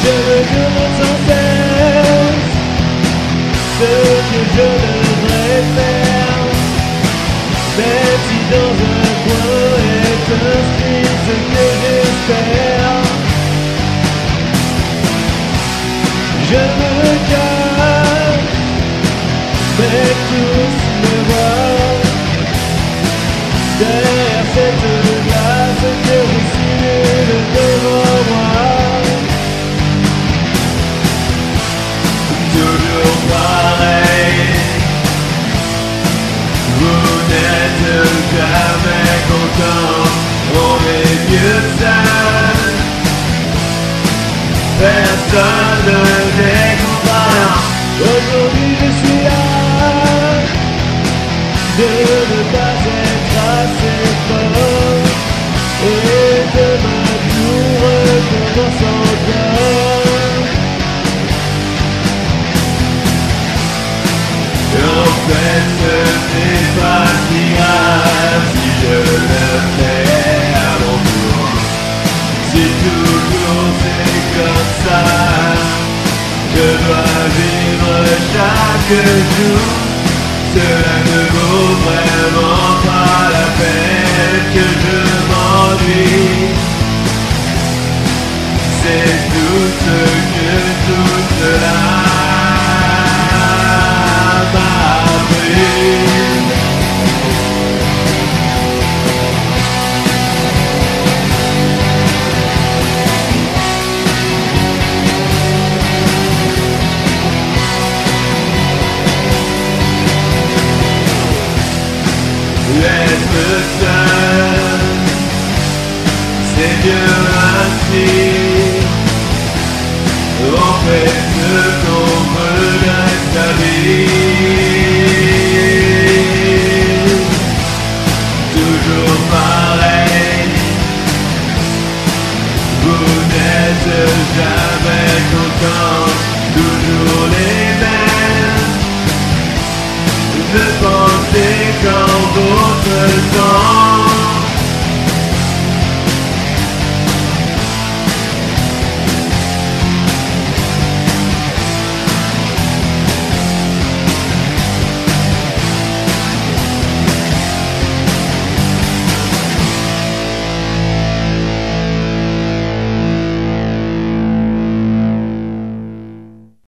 Je me demande sans cesse ce que je devrais faire, même si dans un coin est inscrit ce que j'espère. Je me cache, mais tous me voient derrière cette glace que je simule devant moi. Toujours pareil, vous n'êtes jamais content, on est mieux seul. Personne n'est content. Aujourd'hui je suis là de ne pas être assez fort, et demain tout recommence encore. En fait, ce n'est pas si grave si je le fais à mon tour. Si toujours c'est comme ça, je dois vivre chaque jour. Cela ne vaut vraiment pas la peine que je m'ennuie. C'est tout ce que tout cela m'a appris. Être seul, c'est mieux ainsi. On fait ce qu'on veut de sa vie. Toujours pareil, vous n'êtes jamais